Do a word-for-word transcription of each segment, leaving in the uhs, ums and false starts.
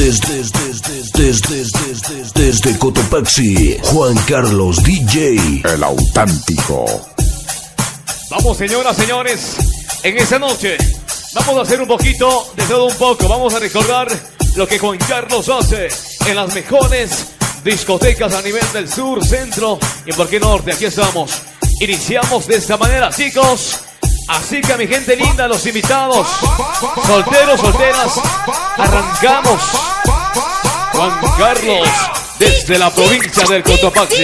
desde, desde, desde, desde, desde Cotopaxi, Juan Carlos D J, el auténtico. Vamos, señoras, señores, en esta noche vamos a hacer un poquito de todo un poco. Vamos a recordar lo que Juan Carlos hace en las mejores discotecas a nivel del sur, centro y por qué norte. Aquí estamos. Iniciamos de esta manera, chicos. Así que, mi gente linda, los invitados, solteros, solteras, arrancamos. Juan Carlos, desde la provincia del Cotopaxi.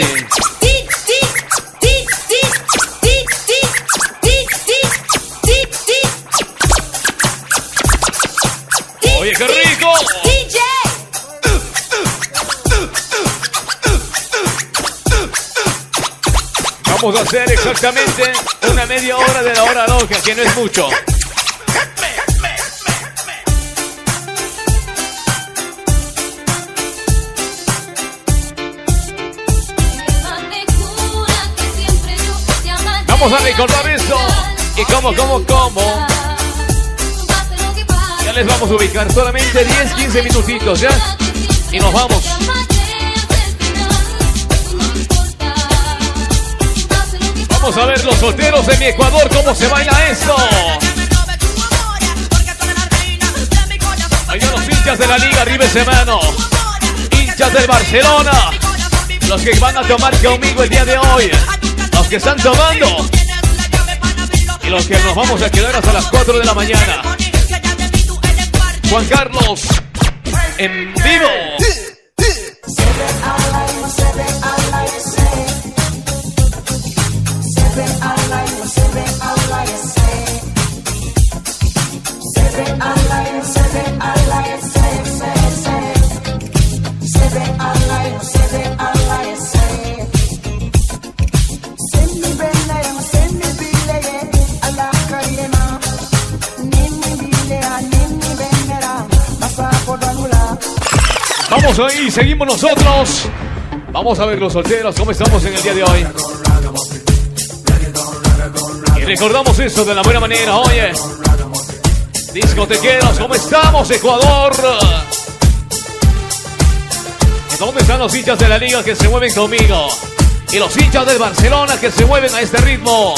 Oye, qué rico. Vamos a hacer exactamente una media hora de la hora loca, que no es mucho. Vamos a recordar esto. Y cómo, cómo, cómo. Ya les vamos a ubicar solamente diez, quince minutitos, ¿ya? Y nos vamos. Vamos a ver los solteros de mi Ecuador, cómo se baila esto. Allá los hinchas de la Liga, arriba ese mano. Hinchas del Barcelona. Los que van a tomar conmigo el día de hoy. Los que están tomando. Y los que nos vamos a quedar hasta las cuatro de la mañana. Juan Carlos, en vivo. Vamos ahí, seguimos nosotros. Vamos a ver los solteros, cómo estamos en el día de hoy. Y recordamos eso de la buena manera, oye. Discotequeros, ¿cómo estamos, Ecuador? ¿Dónde están los hinchas de la Liga que se mueven conmigo? Y los hinchas del Barcelona que se mueven a este ritmo.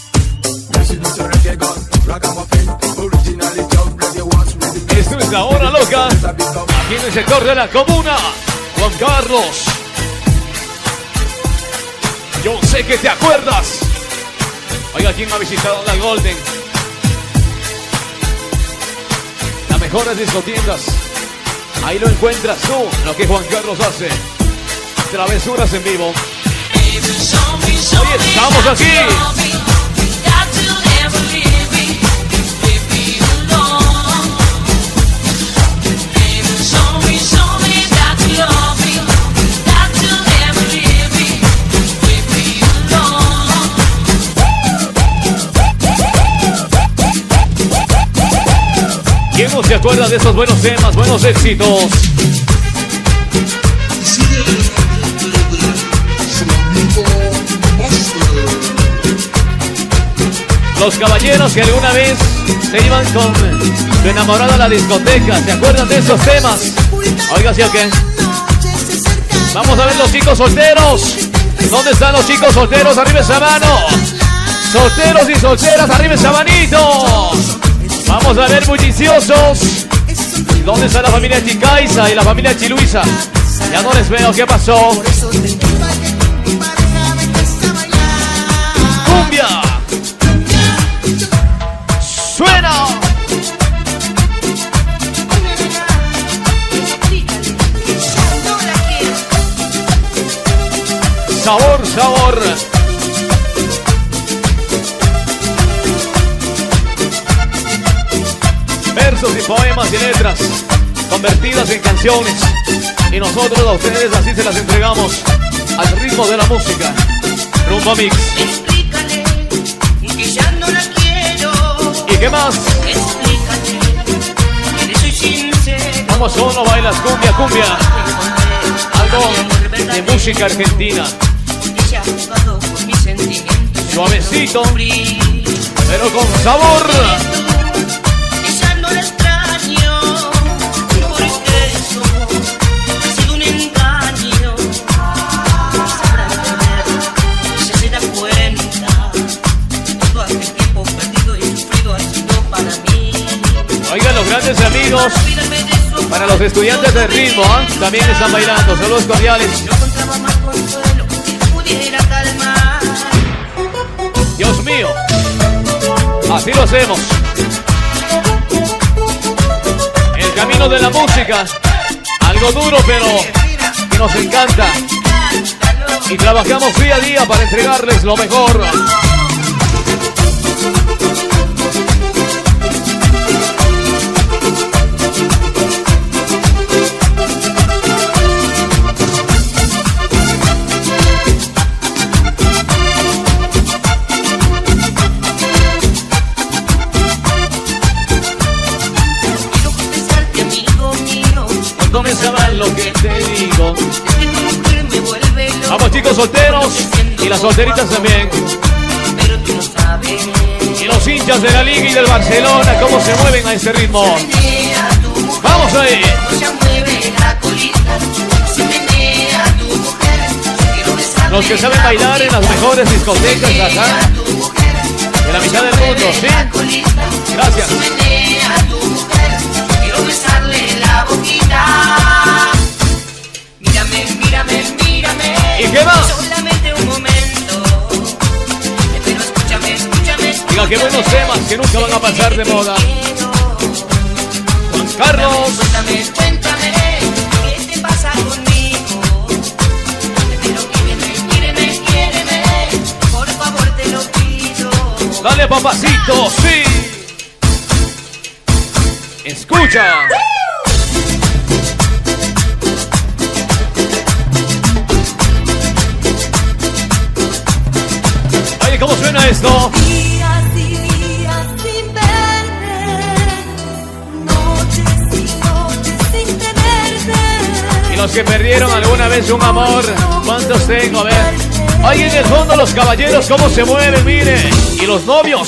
Esto es la hora loca. Aquí en el sector de la comuna. Juan Carlos. Yo sé que te acuerdas. Oiga, ¿quién ha visitado la Golden? Las mejores discotiendas. Ahí lo encuentras tú, lo que Juan Carlos hace. Travesuras en vivo. Hoy estamos aquí. ¿Quién no se acuerda de esos buenos temas, buenos éxitos? Los caballeros que alguna vez se iban con su enamorada a la discoteca, ¿se acuerdan de esos temas? Oiga, ¿sí o qué? Vamos a ver los chicos solteros. ¿Dónde están los chicos solteros? Arriba esa mano. Solteros y solteras, arriba esa manito. Vamos a ver, bulliciosos. ¿Dónde está la familia Chicaiza y la familia Chiluisa? Ya no les veo, ¿qué pasó? ¡Cumbia! ¡Suena! Sabor, sabor. Versos y poemas y letras convertidas en canciones. Y nosotros a ustedes así se las entregamos al ritmo de la música. Rumba Mix. Explícale que ya no la quiero. ¿Y qué más? Explícale que le soy sincero. ¿Cómo solo bailas cumbia, cumbia? Algo de música argentina. Ella ha jugado con mis sentimientos. Suavecito, pero con sabor. Ya no la extraño, porque su Para los estudiantes de ritmo, ¿eh? También están bailando. Saludos cordiales. Yo encontraba más consuelo si pudiera calmar. Dios mío. Así lo hacemos. El camino de la música. Algo duro, pero que nos encanta. Y trabajamos día a día para entregarles lo mejor. Comenzaba lo que te digo. Vamos chicos solteros y las solteritas también. Y los hinchas de la Liga y del Barcelona, cómo se mueven a este ritmo. Vamos ahí. Los que saben bailar en las mejores discotecas acá de la mitad del mundo, ¿sí? Gracias. Besarle la boquita. Mírame, mírame, mírame. ¿Y qué más? Solamente un momento. Pero escúchame, escúchame, escúchame. Diga, qué buenos temas que nunca van a pasar de moda. Juan Carlos. Cuéntame, cuéntame, ¿qué te pasa conmigo? Pero quíreme, quíreme, quíreme. Por favor te lo pido. Dale, papacito, sí. Escucha. Oye, ¿cómo suena esto? Días y días sin verte, noches y noches sin tenerte. Y los que perdieron alguna vez un amor, ¿cuántos tengo? A ver. Ahí en el fondo los caballeros, cómo se mueven, mire. Y los novios.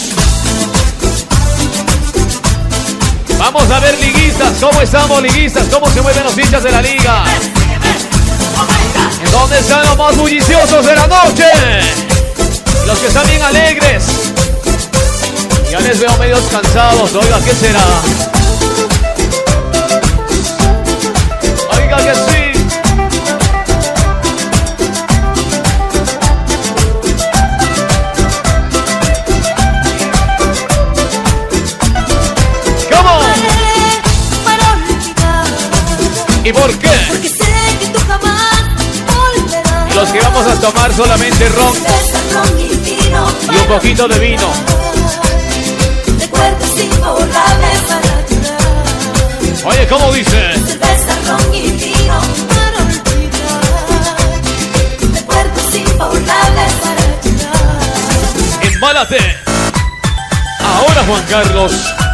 Vamos a ver liguistas, ¿cómo estamos liguistas? ¿Cómo se mueven los hinchas de la liga? ¿En dónde están los más bulliciosos de la noche? Los que están bien alegres. Ya les veo medios cansados, oiga, ¿qué será? Oiga que sí. ¿Y por qué? Porque sé que tú jamás volverás. Y los que vamos a tomar solamente ron y un poquito de vino. Recuerdos imborrables para llorar. Oye, ¿cómo dice? Cerveza, ron y vino para olvidar. Recuerdos imborrables para llorar. Embálate. Ahora, Juan Carlos.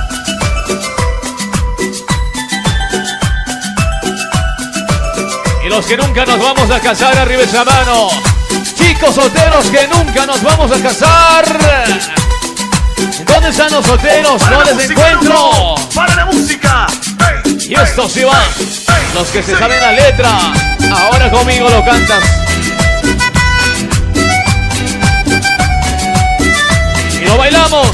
Los que nunca nos vamos a casar, arriba esa mano. Chicos solteros que nunca nos vamos a casar. ¿Dónde están los solteros? No les encuentro. ¡Para la música! Hey, y esto sí va. Hey, los que se sí. saben la letra. Ahora conmigo lo cantas. Y lo bailamos.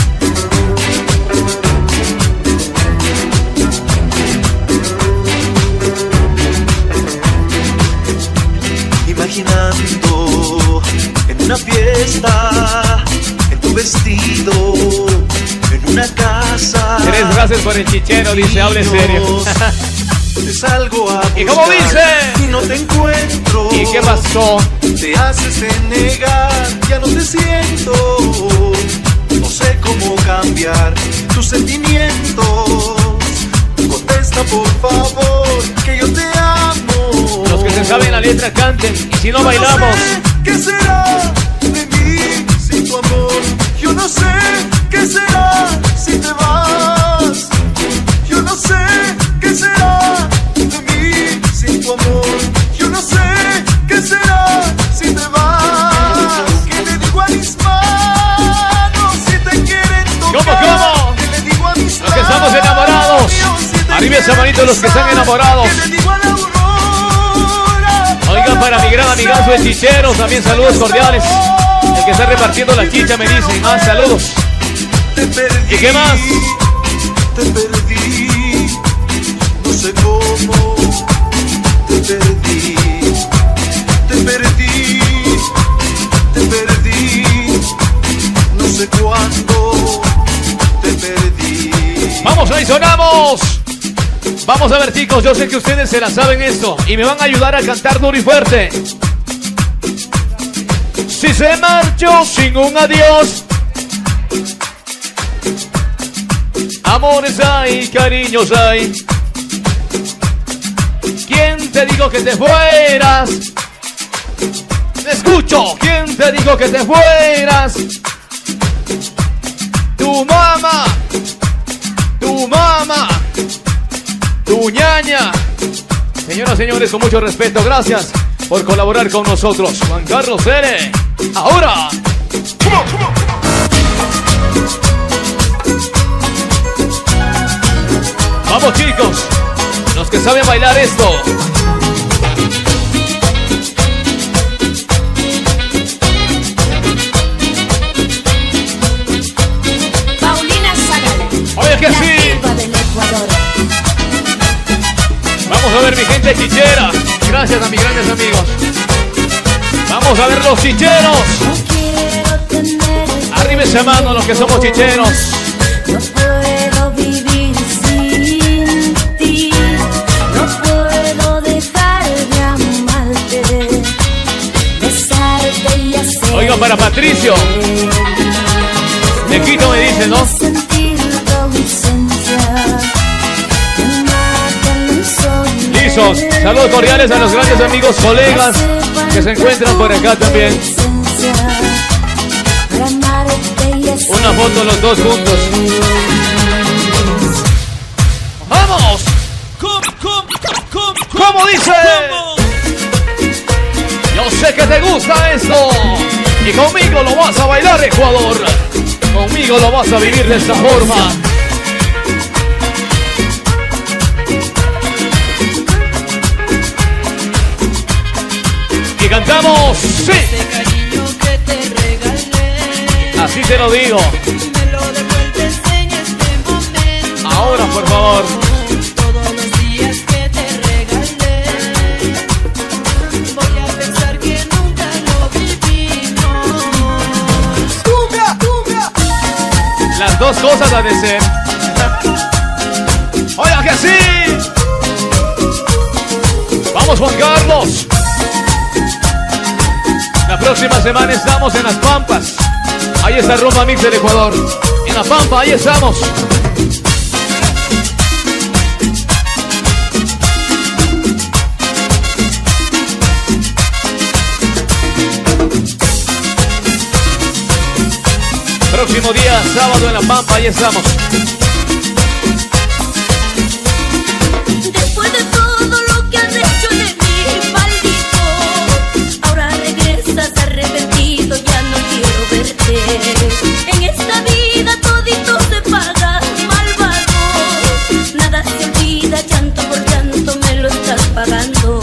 Imaginando en una fiesta, en tu vestido, en una casa. Tres gracias por el chichero, dice, hable serio. Te salgo a buscar ¿Y cómo dice? y no te encuentro. ¿Y qué pasó? Te haces de negar, ya no te siento. No sé cómo cambiar tus sentimientos. Contesta por favor, que yo te amo. Los que se saben la letra canten. Y si no Yo bailamos. No sé ¿qué será de mí sin tu amor? Yo no sé qué será si te vas. Yo no sé qué será de mí sin tu amor. Yo no sé qué será si te vas. ¿Qué le digo a mis manos si te quieren tocar? ¿Cómo, cómo? ¿Qué le digo a mis Los que estamos enamorados. si te Arriba esa manito los que están besar? enamorados. ¿Qué le digo a la aurora? Oigan, para mi gran amigazo el chichero, también saludos cordiales. El que está repartiendo la chicha me dice, más saludos. Te perdí, ¿Y qué más? Te perdí. No sé sé cómo te perdí, te perdí, te perdí, no sé cuándo te perdí. Vamos, ahí sonamos. Vamos a ver, chicos, yo sé que ustedes se la saben esto y me van a ayudar a cantar duro y fuerte. Si se marchó sin un adiós, amores hay, cariños hay. ¿Quién te dijo que te fueras? Te escucho. ¿Quién te dijo que te fueras? Tu mamá, tu mamá, tu ñaña. Señoras y señores, con mucho respeto, gracias por colaborar con nosotros. Juan Carlos L. Ahora. Vamos, chicos, los que saben bailar esto. Paulina Zagala. Oye, que la sí. diva del Ecuador. Vamos a ver, mi gente chichera. Gracias a mis grandes amigos. Vamos a ver los chicheros. No quiero tener Arriba esa mano los que somos chicheros. No puedo vivir sin ti. No puedo dejar de amarte, besarte y hacer. Oiga, para Patricio. De Quito me dicen, ¿no? Sentir tu ausencia. Me mata el insomnio. Lisos. Saludos cordiales a los grandes amigos, colegas que se encuentran por acá también. Una foto los dos juntos. ¡Vamos! ¿Cómo dice? Yo sé que te gusta esto. Y conmigo lo vas a bailar, Ecuador. Conmigo lo vas a vivir de esta forma. Y cantamos, sí. Así te lo digo. Me lo devuelves en este momento. Ahora, por favor. Todos los días que te regalé, voy a pensar que nunca lo vivimos. ¡Cumbia, cumbia! Las dos cosas han de ser. Oiga que sí. Vamos, Juan Carlos. La próxima semana estamos en Las Pampas. Ahí está Rumba Mix del Ecuador. En La Pampa, ahí estamos. Próximo día, sábado en La Pampa, ahí estamos. Después de todo lo que has hecho de mí, maldito, ahora regresas arrepentido, ya no quiero verte. En esta vida todito se paga, malvado. Nada se olvida, llanto por llanto me lo estás pagando.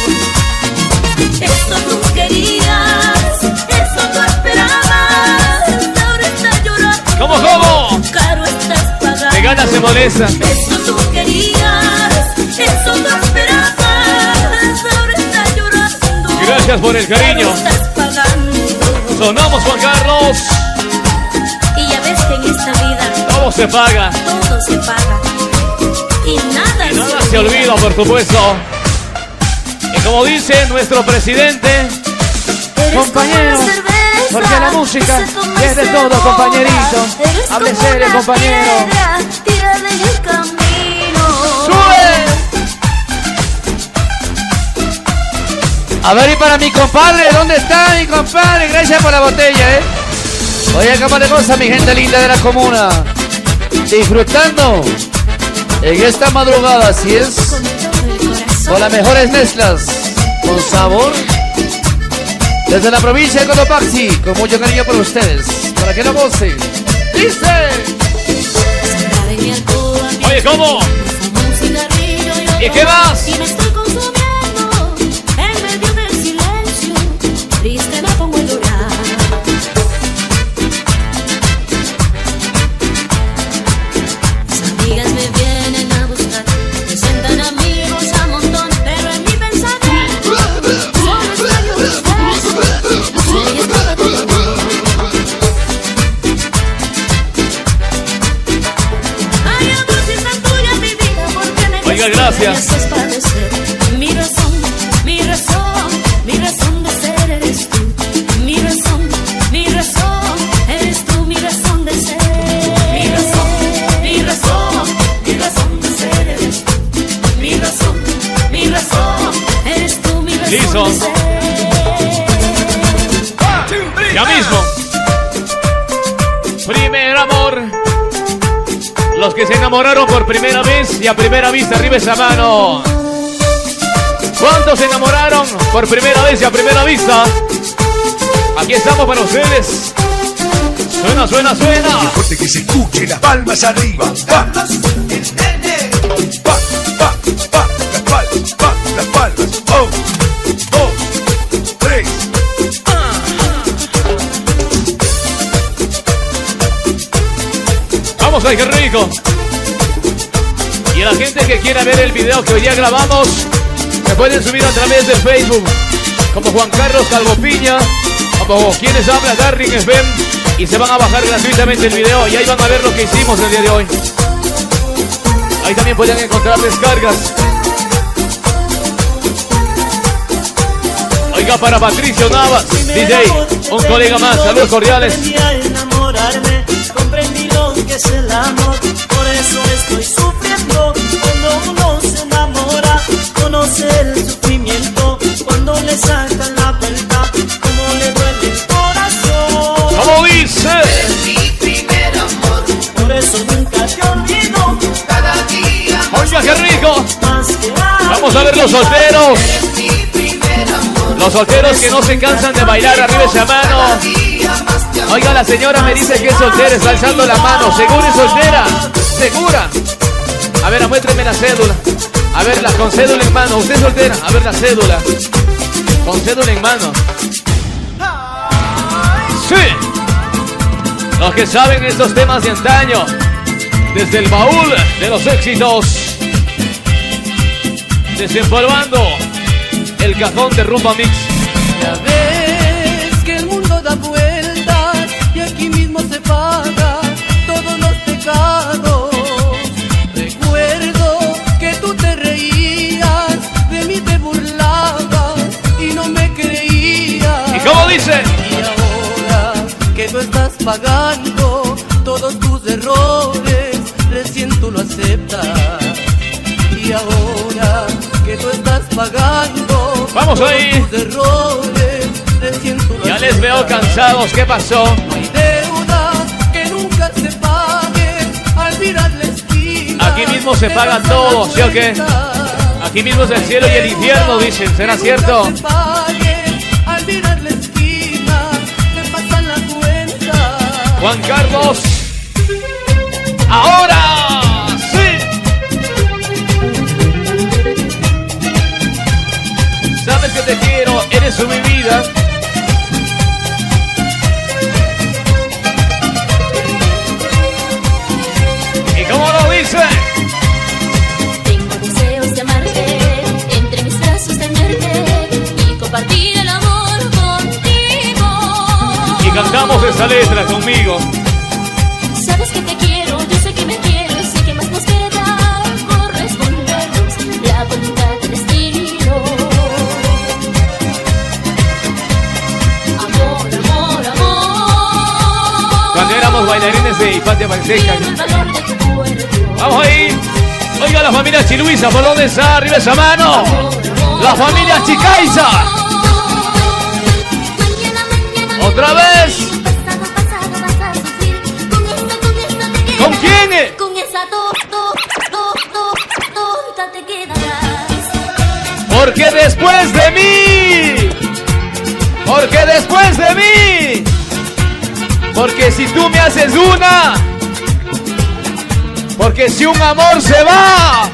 Eso tú querías, eso tú esperabas, ahora estás llorando. ¿Cómo, cómo? Caro estás pagando. De ganas se molesta. Eso tú querías, eso tú esperabas, ahora estás llorando. Gracias por el cariño. Ahora estás pagando. Sonamos, Juan Carlos. Y ya ves que en esta vida Todo se paga. todo se paga y nada, Y nada se olvida, por supuesto. Y como dice nuestro presidente, Eres compañero, como la cerveza porque la música que se toma y es de se todo, bota. compañerito. Eres Hable como serio, una compañero. piedra tirada en el camino. ¡Sube! A ver, y para mi compadre, ¿dónde está mi compadre? Gracias por la botella, ¿eh? Oye, ¿cómo le goza, mi gente linda de la comuna? Disfrutando en esta madrugada, así es, Con todo el corazón. con las mejores mezclas, con sabor, desde la provincia de Cotopaxi, con mucho cariño por ustedes, para que lo gocen. ¡Dice! Sentada en mi alcoba, Oye, ¿cómo? fumo un cigarrillo y ¿Y qué más? Y me estoy consumiendo en medio del silencio. Triste me pongo a llorar. Mis amigas me vienen a buscar, me sientan a gracias. Me haces padecer. Mi razón, mi razón, mi razón de ser eres tú. Mi razón, mi razón, eres tú mi razón de ser. Mi razón, mi razón, mi razón de ser eres tú. Mi razón, mi razón, eres tú mi razón Listo. de ser. Ya mismo. Primer amor. Los que se enamoraron por primera vez y a primera vista, arriba esa mano. ¿Cuántos se enamoraron por primera vez y a primera vista? Aquí estamos para ustedes. Suena, suena, suena. Fuerte que se escuche, las palmas arriba. Va, va, va, va, las palmas, va, las palmas. Oh, dos, tres. Vamos, ay, qué rico. Y a la gente que quiera ver el video que hoy día grabamos, se pueden subir a través de Facebook, como Juan Carlos Calvo Piña, como quienes habla Darling F M, y se van a bajar gratuitamente el video y ahí van a ver lo que hicimos el día de hoy. Ahí también pueden encontrar descargas. Oiga, para Patricio Navas, D J, un colega más, saludos cordiales. Comprendí lo que es el amor, por eso estoy sufriendo. Cuando uno se enamora, conoce el sufrimiento. Cuando le sacan la vuelta, como le duele el corazón. ¿Cómo dice? Eres mi primer amor. Por eso nunca te olvido. Cada día Oiga, qué rico. Más que Vamos a ver los solteros. eres mi primer amor. Los solteros que no se cansan de bailar, arriba esa mano. Cada día más te amo. Oiga, la señora me dice que es soltera, está alzando la mano. ¿Segura es soltera? ¿Segura? A ver, muéstrame la cédula. A verla, con cédula en mano. ¿Usted es soltera? A ver la cédula. Con cédula en mano. ¡Sí! Los que saben estos temas de antaño. Desde el baúl de los éxitos. Desempolvando el cajón de Rumba Mix. Ya ves que el mundo da vueltas y aquí mismo se paga todos los pecados. Recuerdo que tú te reías, de mí te burlabas y no me creías. ¿Y cómo dice? Y ahora que tú estás pagando todos tus errores, recién tú lo aceptas. Y ahora que tú estás pagando Vamos ahí. tus errores, recién tú lo Ya les aceptas. veo cansados. ¿Qué pasó? No hay deuda que nunca se pague al mirar la esquina. Aquí mismo se te paga das todo, la ¿sí o qué? cuenta. Aquí mismo es el cielo y el infierno, dicen. ¿Será Que cierto? nunca se pague al mirar la esquina, te pasan la cuenta. Juan Carlos. Ahora sí. Sabes que te quiero, eres mi vida. ¿Y cómo lo dice? Tengo deseos de amarte, entre mis brazos tenerte y compartir el amor contigo. Y cantamos esta letra conmigo. Sabes que te quiero, yo sé que me quieres y que más nos queda por respondernos la voluntad del destino. Amor, amor, amor. Cuando éramos bailarines de Infancia Manseca. Quiero el valor de tu cuerpo. Vamos ahí. Oiga, la familia Chiluisa, ¿por dónde está? Arriba esa mano. La familia Chicaiza. Mañana, mañana, Otra vez. pasado, pasado vas a sufrir. Con esta, con esta te quedarás. ¿Con quién? Con esa to, to, to, to, tonta te quedarás. Porque después de mí. Porque después de mí. Porque si tú me haces una. Porque si un amor se va.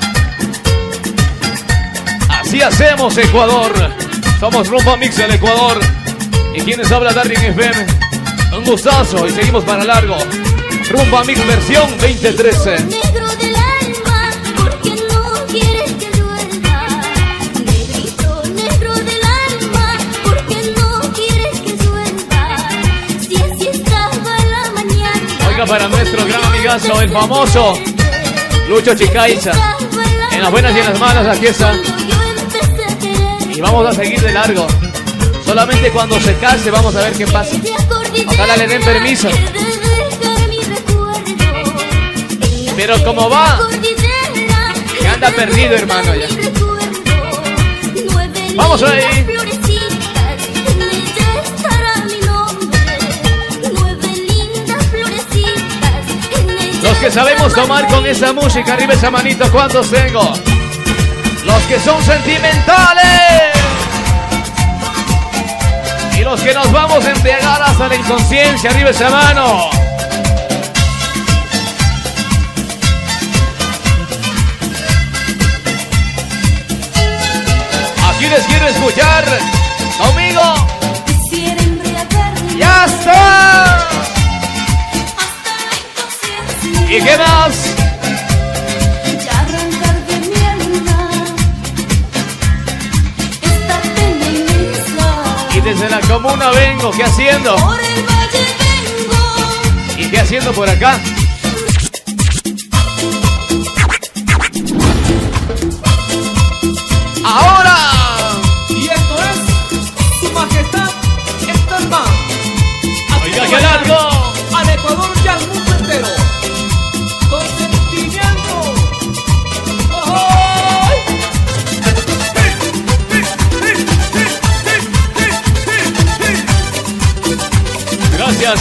Así hacemos, Ecuador. Somos Rumba Mix del Ecuador. Y quienes habla Darling F M. Un gustazo y seguimos para largo. Rumba Mix versión veinte trece. Negro del alma, porque no quieres que llueva. Negrito, negro del alma, porque no quieres que llueva. Si así estaba la mañana. Oiga, para nuestro gran amigazo, el famoso Lucho Chicaiza. En las buenas y en las malas, aquí está. Y vamos a seguir de largo. Solamente cuando se case vamos a ver qué pasa. Ojalá le den permiso. Pero como va, que anda perdido, hermano, ya. Vamos ahí. Los que sabemos tomar con esa música, arriba esa manito, ¿cuántos tengo? Los que son sentimentales. Y los que nos vamos a embriagar hasta la inconsciencia, arriba esa mano. Aquí les quiero escuchar. Conmigo. ¡Ya está! ¿Y qué más? Y desde la comuna vengo, ¿qué haciendo? ¿Y qué haciendo por acá? ¡Ahora! Y esto es Su Majestad Starman. ¡Oiga, qué largo! Al Ecuador y al mundo entero. Con sentimiento. ¡Oh! Gracias.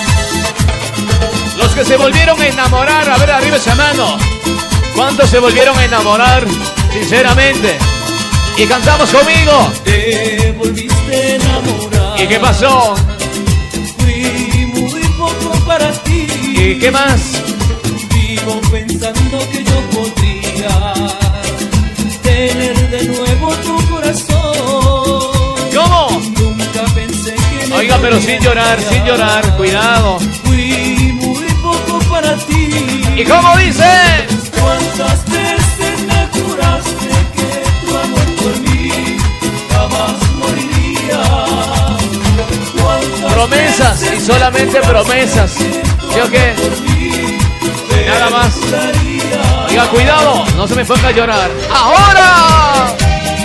Los que se volvieron a enamorar, a ver, arriba esa mano. ¿Cuántos se volvieron a enamorar? Sinceramente. Y cantamos conmigo. Te volviste a enamorar. ¿Y qué pasó? Fui muy poco para ti. ¿Y qué más? Vivo pensando que yo podría tener de nuevo tu corazón. ¿Cómo? Nunca pensé que me Oiga, pero sin llorar, volvería. sin llorar, cuidado. Fui muy poco para ti. ¿Y cómo dice? ¿Cuántas veces me juraste que tu amor por mí jamás moriría? ¿Cuántas Promesas y veces solamente me promesas. juraste ¿Sí o qué? por mí Y nada más. daría? Oiga, cuidado, no se me ponga a llorar. ¡Ahora!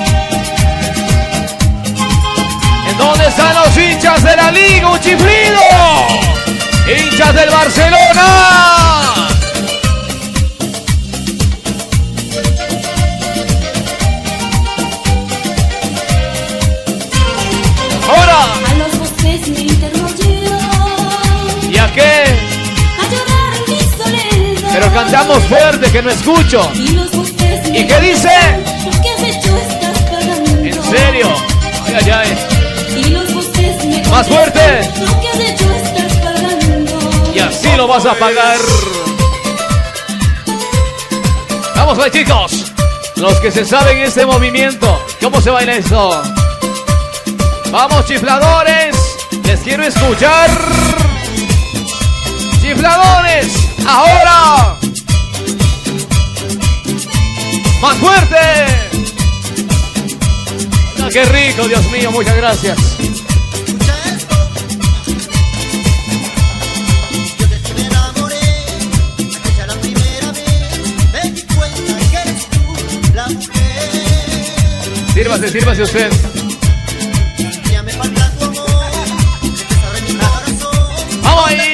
¿En dónde están los hinchas de la Liga? ¡Un chiflido! ¡Hinchas del Barcelona! ¡Ahora! A los bosques me interno yo, ¿Y a qué? a llorar en mi soledad. Pero cantamos fuerte, que no escucho. Y los bosques me ¿Y qué dice? Lo que has hecho estás pagando. ¿En serio? Ay, ay, ay. Y los bosques me Más fuerte. Lo que has hecho estás pagando. Y así lo vas a pagar. Vamos, pues, chicos. Los que se saben este movimiento. ¿Cómo se baila eso? Vamos, chifladores. Les quiero escuchar. Chifladores. Ahora. Más fuerte. Ah, qué rico, Dios mío. Muchas gracias. Sírvase, sírvase usted. Vamos ahí.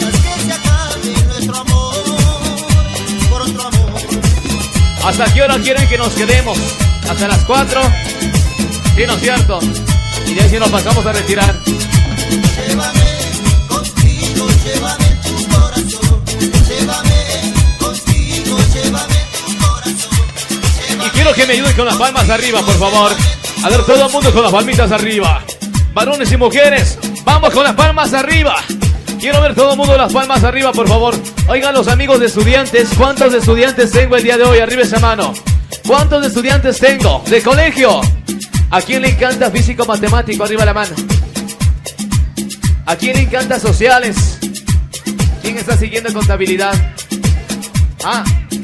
¿Hasta qué hora quieren que nos quedemos? ¿Hasta las cuatro? Sí, ¿no es cierto? Y de ahí si nos pasamos a retirar. Llévame contigo, llévame tu corazón. Llévame contigo, llévame tu corazón. Y quiero que me ayuden con las palmas arriba, por favor. A ver, todo el mundo con las palmitas arriba. Varones y mujeres, vamos con las palmas arriba. Quiero ver todo el mundo las palmas arriba, por favor. Oigan, los amigos de estudiantes, ¿cuántos de estudiantes tengo el día de hoy? Arriba esa mano. ¿Cuántos de estudiantes tengo? ¿De colegio? ¿A quién le encanta físico matemático? Arriba la mano. ¿A quién le encanta sociales? ¿Quién está siguiendo contabilidad? Ah.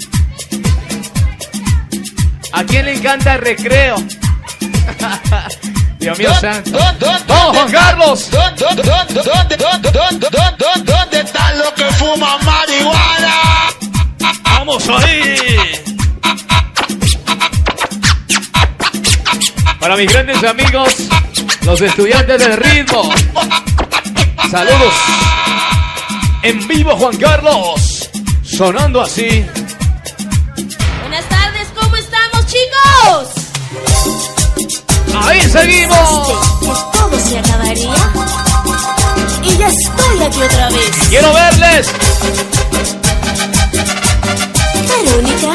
¿A quién le encanta recreo? Dios mío santo. ¡Vamos, Juan Carlos! ¿Dónde están los que fuman marihuana? ¡Vamos ahí! Para mis grandes amigos, los estudiantes del ritmo. Saludos. En vivo, Juan Carlos. Sonando así. Buenas tardes, ¿cómo estamos, chicos? Ahí seguimos. Todo se acabaría. Y ya estoy aquí otra vez. Quiero verles. Verónica.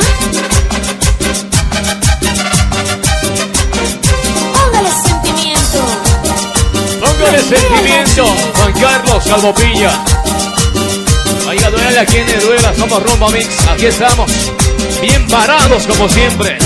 Póngale sentimiento. Póngale sentimiento, Juan Carlos Calvopilla. Oiga, duele a quien le duela, somos Rumba Mix. Aquí estamos, bien parados como siempre.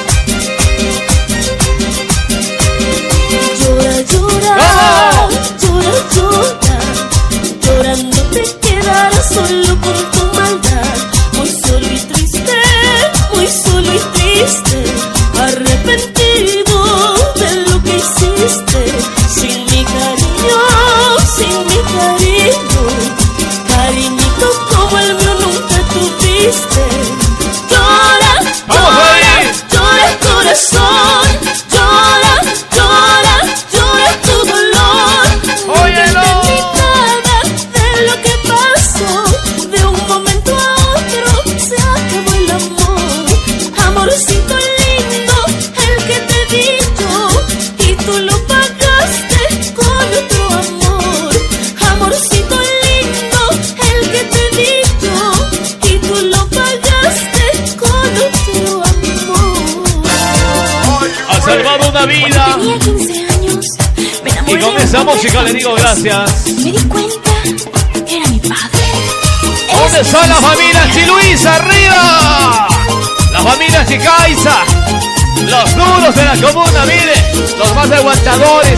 Llora, llora, ¡Vamos! llora, llora. Llorando te quedarás solo por tu maldad. Muy solo y triste, muy solo y triste. Arrepentido de lo que hiciste. Sin mi cariño, sin mi cariño. Cariñito como el mío nunca tuviste. Llora, llora, llora corazón. Llora, llora, llora tu dolor. ¡Óyelo! No entendí nada de lo que pasó. De un momento a otro se acabó el amor. Amorcito lindo, el que te di yo, y tú lo pagaste con otro amor. Amorcito lindo, el que te di yo, y tú lo pagaste con otro amor. Ha salvado una vida. Tenía quince años, me enamoré. Y con esa música le digo gracias. Me di cuenta, era mi padre. ¿Dónde está la familia Chiluis? ¡Arriba! La familia Chicaiza. Los duros de la comuna, mire. Los más aguantadores.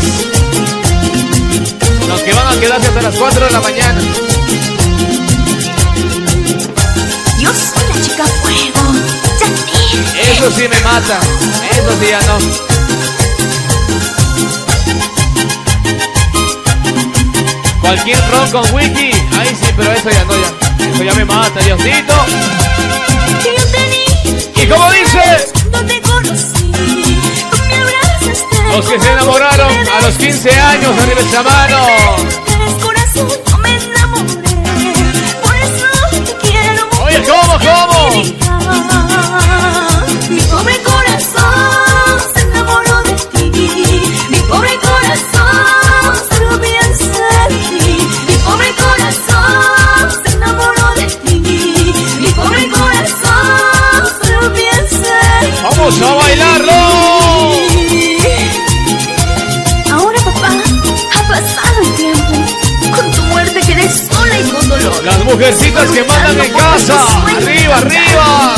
Los que van a quedarse hasta las cuatro de la mañana. Yo soy la chica fuego. Janine. Eso sí me mata. Eso sí ya no. Cualquier ron con wiki. Ay sí, pero eso ya no, ya. Eso ya me mata, Diosito. Que yo tenía. ¿Y cómo dice? No te conocí. Tú me abrazaste. Los que se enamoraron a los quince años, arriba esa mano. Eres corazón, no me enamoré. Por eso te quiero mucho. Oye, ¿cómo, cómo? Mi pobre corazón se enamoró de ti. Mi pobre corazón solo piensa en ti. Mi pobre corazón se enamoró de ti. Mi pobre corazón solo piensa en ti. ¡Vamos a bailarlo! Ahora, papá, ha pasado el tiempo. Con tu muerte quedé sola y con dolor. Las mujercitas que mandan en casa. ¡Arriba, arriba!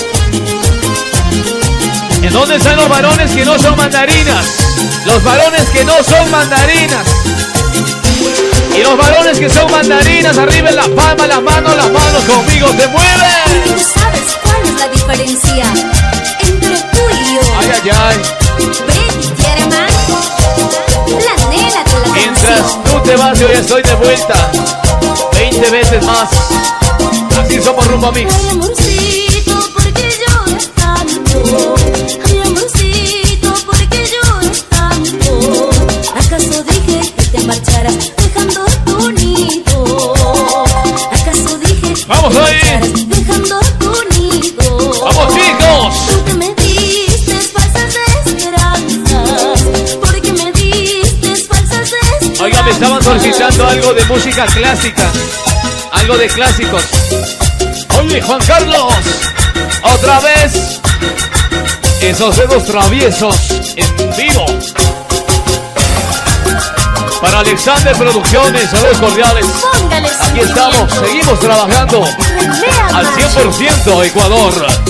¿En dónde están los varones que no son mandarinas? Los varones que no son mandarinas. Y los varones que son mandarinas, arriba en la palma, las manos, las manos conmigo se mueven. ¿Tú sabes cuál es la diferencia entre tú y yo? Ay, ay, ay. Baby, ¿quiere más? La nena de la Mientras canción. tú te vas, yo ya estoy de vuelta. veinte veces más. Así somos Rumba Mix. Ay, amorcito, ¿por qué lloras tanto? Ay, amorcito, ¿por qué lloras tanto? ¿Acaso dije que te marcharas dejando tu nido? ¿Acaso dije que ¡Vamos te ahí! marcharas dejando tu nido? ¡Vamos, chicos! Porque me diste falsas esperanzas. Porque me diste falsas esperanzas. Oiga, me estaban solicitando algo de música clásica. Algo de clásicos. Oye, Juan Carlos. Otra vez. Esos dedos traviesos en vivo. Para Alexander Producciones, saludos cordiales. Póngale Aquí estamos, sentimiento. seguimos trabajando Relea al cien por ciento Ecuador.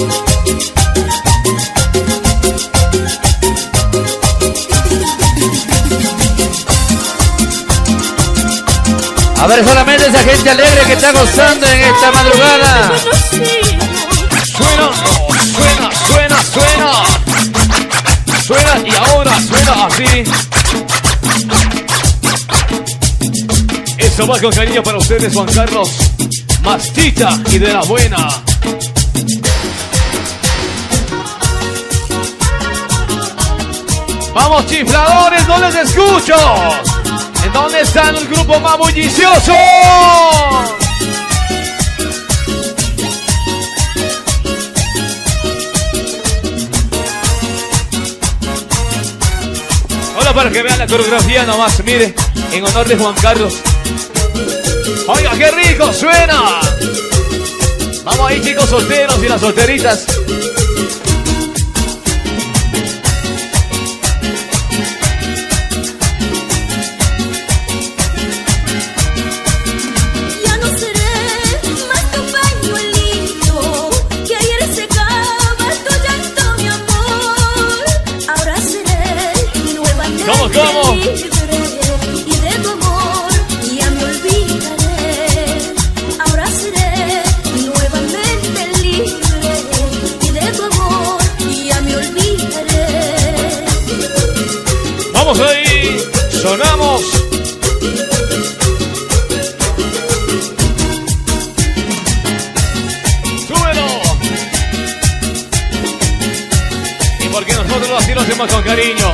A ver, solamente esa gente alegre que está gozando en esta madrugada. Suena, suena, suena, suena. Suena y ahora suena así. Eso va con cariño para ustedes, Juan Carlos. Mastita y de la buena. Vamos, chifladores, no les escucho. ¿En dónde está el grupo más bullicioso? Hola, para que vean la coreografía nomás, mire, en honor de Juan Carlos. Oiga, qué rico suena. Vamos ahí, chicos solteros y las solteritas. Ya no seré más tu pañuelito que ayer secaba tu llanto, mi amor. Ahora seré nuevamente ¿Cómo, cómo? libre y de tu amor ya me olvidaré. Ahora seré nuevamente libre y de tu amor ya me olvidaré. Vamos ahí, sonamos. Súbelo. Y porque nosotros así lo hacemos con cariño.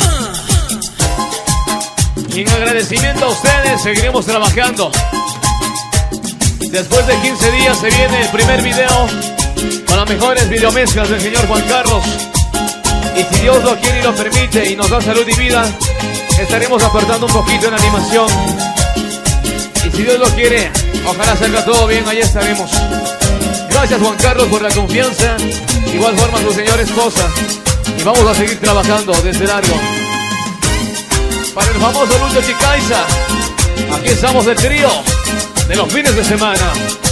Y en agradecimiento a ustedes seguiremos trabajando. Después de quince días se viene el primer video con las mejores videomezclas del señor Juan Carlos. Y si Dios lo quiere y lo permite y nos da salud y vida, estaremos aportando un poquito en animación. Y si Dios lo quiere, ojalá salga todo bien, ahí estaremos. Gracias, Juan Carlos, por la confianza. Igual forma su señora esposa. Y vamos a seguir trabajando desde largo. Para el famoso Lucho Chicaiza, aquí estamos del trío de los fines de semana.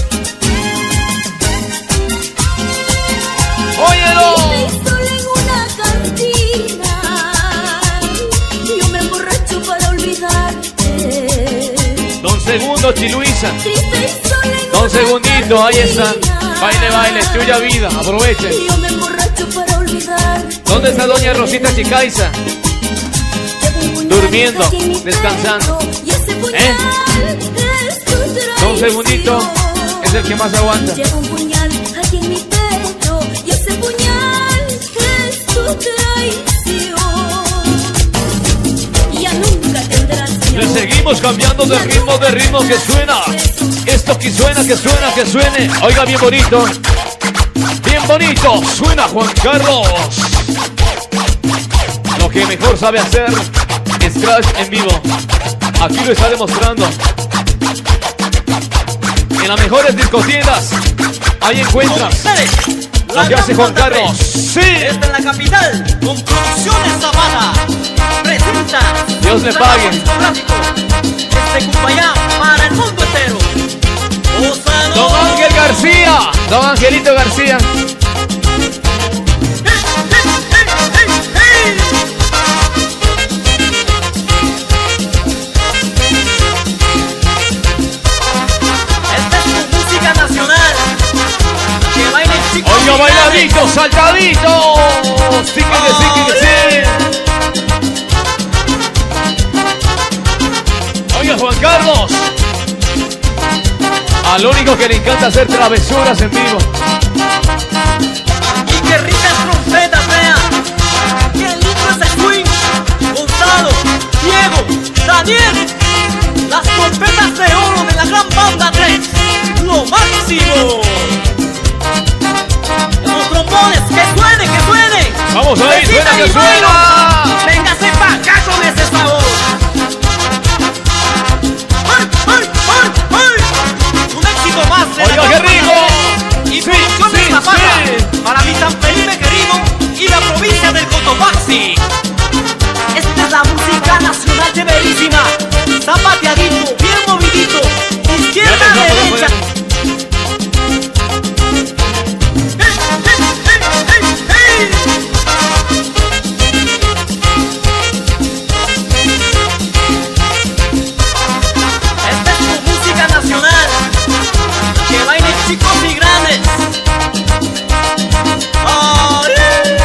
¡Óyelo! Estoy en una cantina, yo me emborracho para olvidarte. Don Segundo, Chiluisa. Triste y sola en Don una Segundito, ahí está. cantina. Baile, baile, es tuya vida, aprovechen. Yo me emborracho para olvidarte. ¿Dónde está doña Rosita Chicaiza? Durmiendo, descansando. ¿Eh? Don Segundito es el que más aguanta. Llevo un puñal aquí en mi pecho y ese puñal es tu traición. Ya nunca tendrás mi Le amor. seguimos cambiando de ritmo, de ritmo que suena. Esto que suena, que suena, que suene. Oiga, bien bonito. Bien bonito. Suena Juan Carlos. Lo que mejor sabe hacer es Crash en vivo. Aquí lo está demostrando. En las mejores discotiendas, ahí encuentras lo que hace Juan Carlos. Sí. Esta es la capital, con Producciones Zapata. Presenta. Dios le pague. Este Cupayá para el mundo entero. Ósalo. Don Ángel García. Don Angelito García. Oiga, bailadito, saltadito. Síguele, síguele, síguele. Oiga, Juan Carlos. Al único que le encanta hacer travesuras en vivo. Y qué ricas trompetas, vean. Qué lindo ese swing. Gonzalo, Diego, Daniel. Las trompetas de oro de la gran banda tres. Lo máximo. Los trombones, que suene, que suene. Vamos ahí, Besita suena, que mi suena. mano. Véngase pa' acá con ese sabor. ¡Ay, ay, ay, ay! Un éxito más de la Oiga, qué gran rico. banda tres. Y Sí, Producciones sí, Zapata, sí. para mi San Felipe querido y la provincia del Cotopaxi. Esta es la música nacional chéverísima. Zapateadito, bien movidito. Izquierda, Ya les vamos a derecha. poner. Esta es tu música nacional, que bailen chicos y grandes. ¡Ay!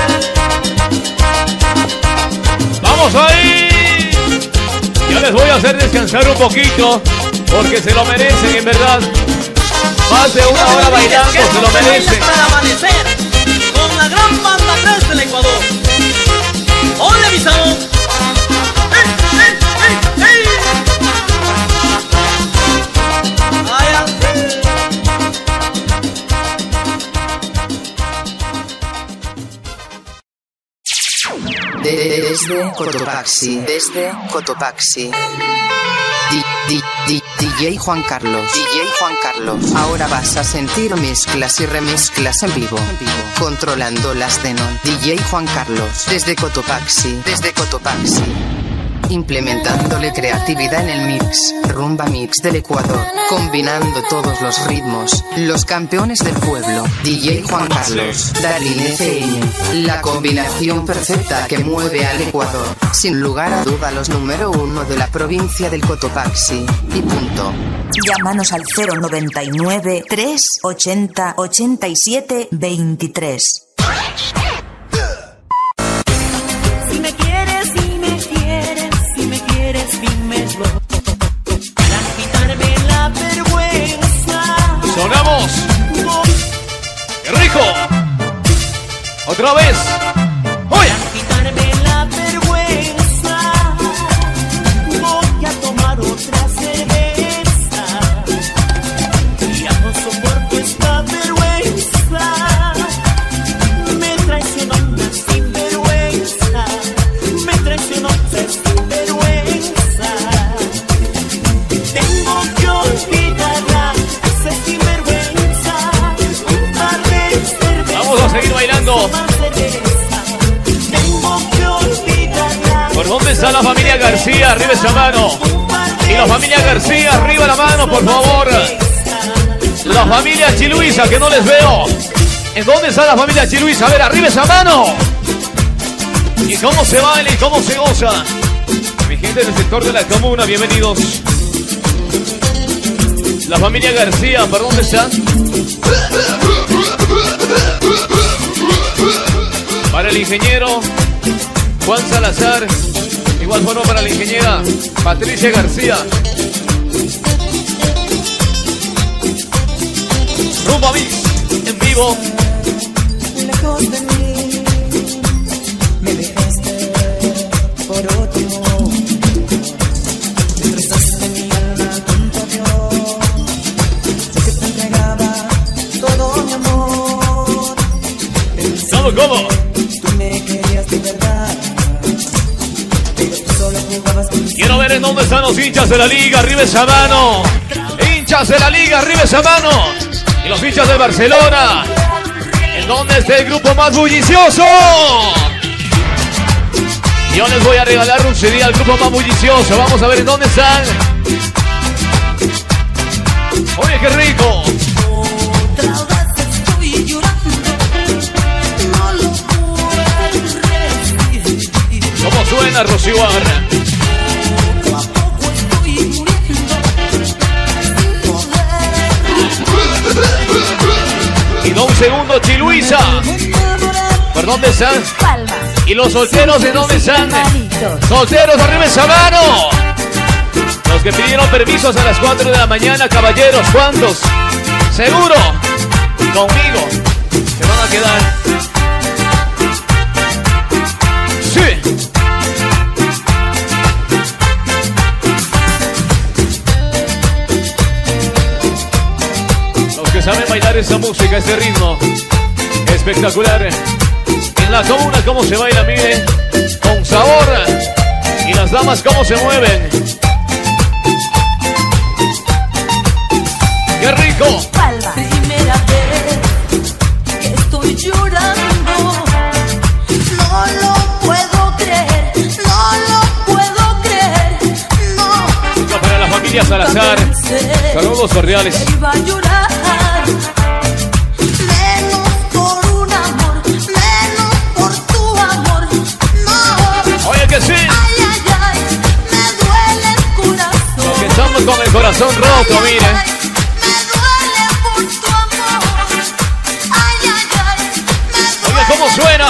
Vamos ahí. Ya les voy a hacer descansar un poquito, porque se lo merecen, en verdad. Más de una hora bailando, se lo merecen. Para amanecer, con la gran banda tres del Ecuador. ¡Hola, mis amores! Desde Cotopaxi, desde Cotopaxi. D D D DJ Juan Carlos, D J Juan Carlos. Ahora vas a sentir mezclas y remezclas en vivo, en vivo. Controlando las de non. D J Juan Carlos, desde Cotopaxi, desde Cotopaxi. Implementándole creatividad en el mix, rumba mix del Ecuador, combinando todos los ritmos, los campeones del pueblo, D J Juan Carlos, Darlin F M, la combinación perfecta que mueve al Ecuador, sin lugar a duda los número uno de la provincia del Cotopaxi, y punto. Llámanos al cero noventa y nueve, tres ochenta, ochenta y siete, veintitrés. Si me quieres, si me quieres, si me quieres, dímelo. Para quitarme la vergüenza. ¡Sonamos! ¡Qué rico! ¡Otra vez! ¡Oye! Para quitarme la vergüenza, voy a tomar otra cerveza. Ya no soporto esta vergüenza. Me traicionó una sinvergüenza. Me traicionó una sinvergüenza. Tengo que olvidarla, esa sinvergüenza. Un par de cervezas. Vamos a seguir bailando. Tengo que olvidarla. ¿Por dónde está la familia García? Arriba esa mano. Y la familia García, arriba la mano, por favor. La familia Chiluisa, que no les veo. ¿En dónde está la familia Chiluisa? A ver, arriba esa mano. ¿Y cómo se baila y cómo se goza? Mi gente del sector de la comuna, bienvenidos. La familia García, ¿por dónde está? Para el ingeniero Juan Salazar, igual forma para la ingeniera Patricia García. Rumba Mix en vivo. Lejos de mí, me dejaste por otro. Me prestaste mi alma junto a Dios. Sé que te entregaba todo mi amor. ¿Cómo, cómo? Tú me querías de verdad. Pero tú solo jugabas con mis... Quiero ver en dónde están los hinchas de la liga, arriba esa mano. Hinchas de la liga, arriba esa mano. Y los hinchas de Barcelona. ¿En dónde está el grupo más bullicioso? Yo les voy a regalar un C D al grupo más bullicioso. Vamos a ver en dónde están. Oye, qué rico. Otra vez estoy llorando. No lo puedo resistir. ¿Cómo suena, Rocío Ibarra? Poco a poco estoy muriendo. Y da un segundo, Chiluisa. ¿Por dónde están? Palmas. ¿Y los solteros de dónde están? Solteros, arriba esa mano. Los que pidieron permisos a las cuatro de la mañana, caballeros, ¿cuántos? Seguro, conmigo, se van a quedar. Sí. Los que saben bailar esa música, ese ritmo espectacular. En la comuna cómo se baila, mire, con sabor. Y las damas cómo se mueven. ¡Qué rico! Palmas. Primera vez que estoy llorando. No lo puedo creer. No lo puedo creer. No. Venga para la familia Salazar. Saludos cordiales. Que iba a llorar. Menos por un amor. Menos por tu amor. No. Oye que sí. Ay, ay, ay. Me duele el corazón. Los que estamos con el corazón roto, mire. Me duele por tu amor. Ay, ay, ay. Me Oye, ¿cómo suena?